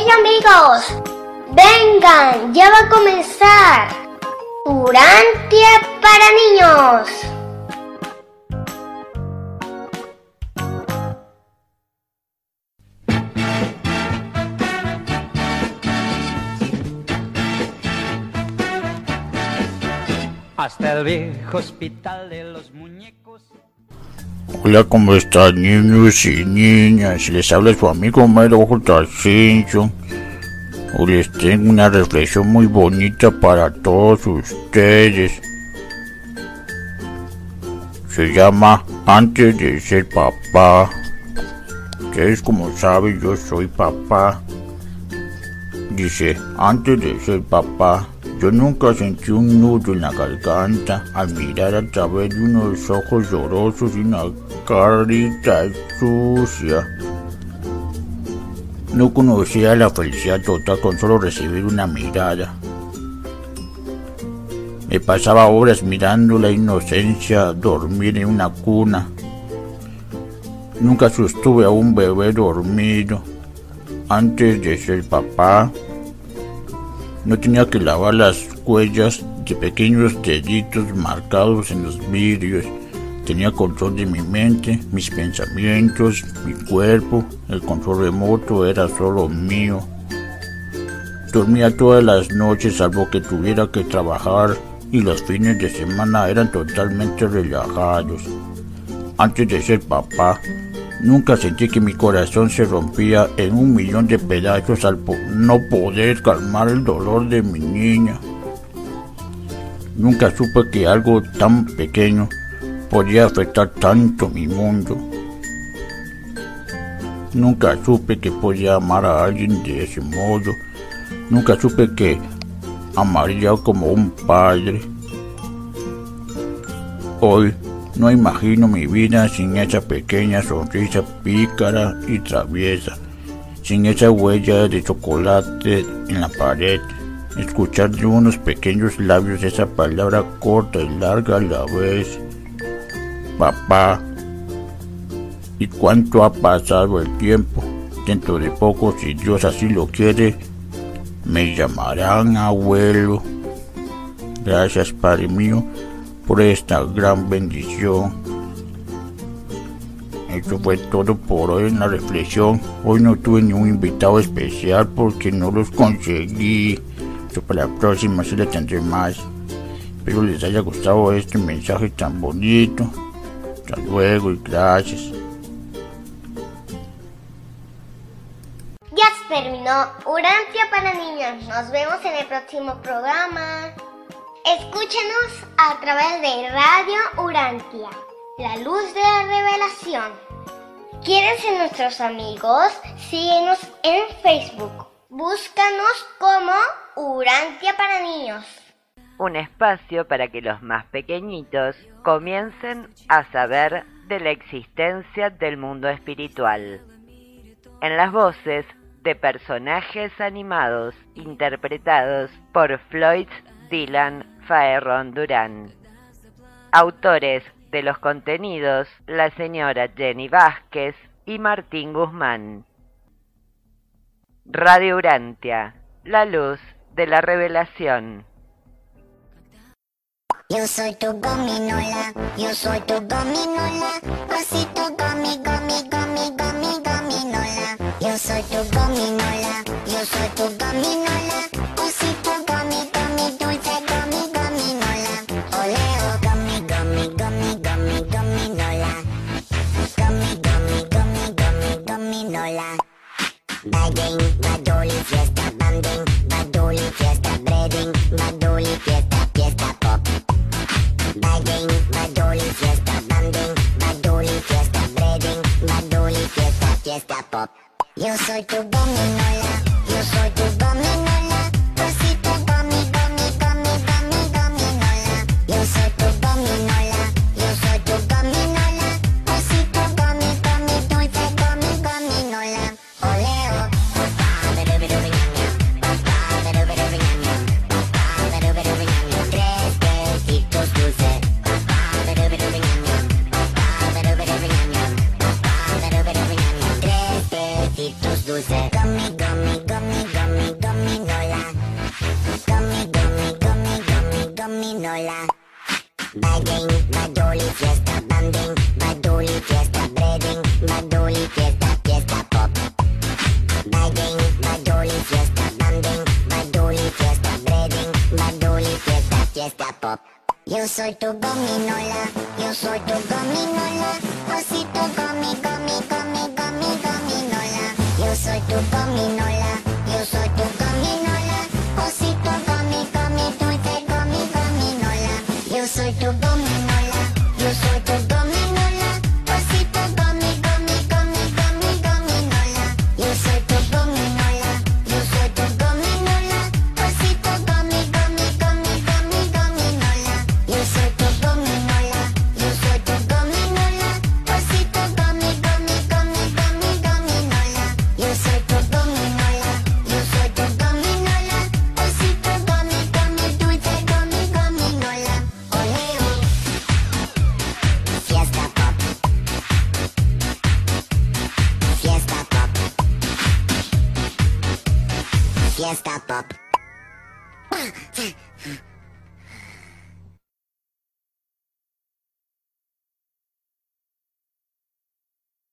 Hey amigos, vengan, ya va a comenzar Urantia para niños. Hasta el viejo hospital de los muñecos. Hola, ¿cómo están, niños y niñas? Les habla su amigo Mero J. Simpson. Hoy les tengo una reflexión muy bonita para todos ustedes. Se llama Antes de ser papá. Ustedes, como saben, yo soy papá. Dice, antes de ser papá, yo nunca sentí un nudo en la garganta al mirar a través de unos ojos llorosos y una carita sucia. No conocía la felicidad total con solo recibir una mirada. Me pasaba horas mirando la inocencia dormir en una cuna. Nunca sostuve a un bebé dormido. Antes de ser papá, no tenía que lavar las huellas de pequeños deditos marcados en los vidrios. Tenía control de mi mente, mis pensamientos, mi cuerpo. El control remoto era solo mío. Dormía todas las noches salvo que tuviera que trabajar, y los fines de semana eran totalmente relajados. Antes de ser papá, nunca sentí que mi corazón se rompía en 1.000.000 de pedazos al no poder calmar el dolor de mi niña. Nunca supe que algo tan pequeño podía afectar tanto mi mundo. Nunca supe que podía amar a alguien de ese modo. Nunca supe que amaría como un padre. Hoy no imagino mi vida sin esa pequeña sonrisa pícara y traviesa, sin esa huella de chocolate en la pared, escuchar de unos pequeños labios esa palabra corta y larga a la vez, papá. ¿Y cuánto ha pasado el tiempo? Dentro de poco, si Dios así lo quiere, me llamarán abuelo. Gracias, Padre mío, por esta gran bendición. Eso fue todo por hoy en la reflexión. Hoy no tuve ningún invitado especial porque no los conseguí. Pero para la próxima sí le tendré más. Espero les haya gustado este mensaje tan bonito. Hasta luego y gracias. Ya se terminó Urantia para niños. Nos vemos en el próximo programa. Escúchenos a través de Radio Urantia, la luz de la revelación. ¿Quieres ser nuestros amigos? Síguenos en Facebook. Búscanos como Urantia para niños. Un espacio para que los más pequeñitos comiencen a saber de la existencia del mundo espiritual. En las voces de personajes animados interpretados por Floyd Dylan Faerron Durán. Autores de los contenidos, la señora Jenny Vázquez y Martín Guzmán. Radio Urantia, la luz de la revelación. Yo soy tu gominola, yo soy tu gominola, osito gomi, gomi, gomi, gomi, gominola. Yo soy tu gominola, yo soy tu gominola, osito gomi, gomi, dulce gomi, gominola. Oleo gomi, gomi, gomi, gomi, gominola. Gomi, gomi, gomi, gomi, gominola. Bagging, badoli, fiesta, banding, badoli, fiesta, breading, badoli, fiesta, fiesta pop. Bagging, badoli, fiesta, banding, badoli, fiesta, breading, badoli, fiesta, fiesta pop. Yo soy tu gominola, yo soy tu gominola, osito gomi, gomi, gomi, gomi, gominola. Yo soy tu gominola, yo soy tu gominola, osito gomi, gomi, dulce gomi, gominola. Oleo, papá, beruberubeñaña, papá, beruberubeñaña, papá, beruberubeñaña. 3 besitos dulces, papá, beruberubeñaña, papá, beruberubeñaña, papá, beruberubeñaña. 3 besitos dulces, gummy, gummy, soy tu gominola, yo soy tu gominola, osito gomi, gomi, gomi, gomi, gominola. Yo soy tu gominola, yo soy tu gominola, osito gomi, gomi, dulce gomi, gominola. Yo soy tu gominola, yo soy tu gominola, osito gomi, gomi, gomi, gomi, gominola. Yo soy tu gominola, yo soy tu gominola, osito gomi, gomi, gomi, gomi, gominola. Yo soy tu gominola, yo soy tu gominola, osito gomi, gomi, gomi, gomi, gominola. Yo soy tu gominola, yo soy tu gominola, osito gomi, gomi, dulce gomi, gominola. Oleo, fiesta pop, fiesta pop, fiesta pop.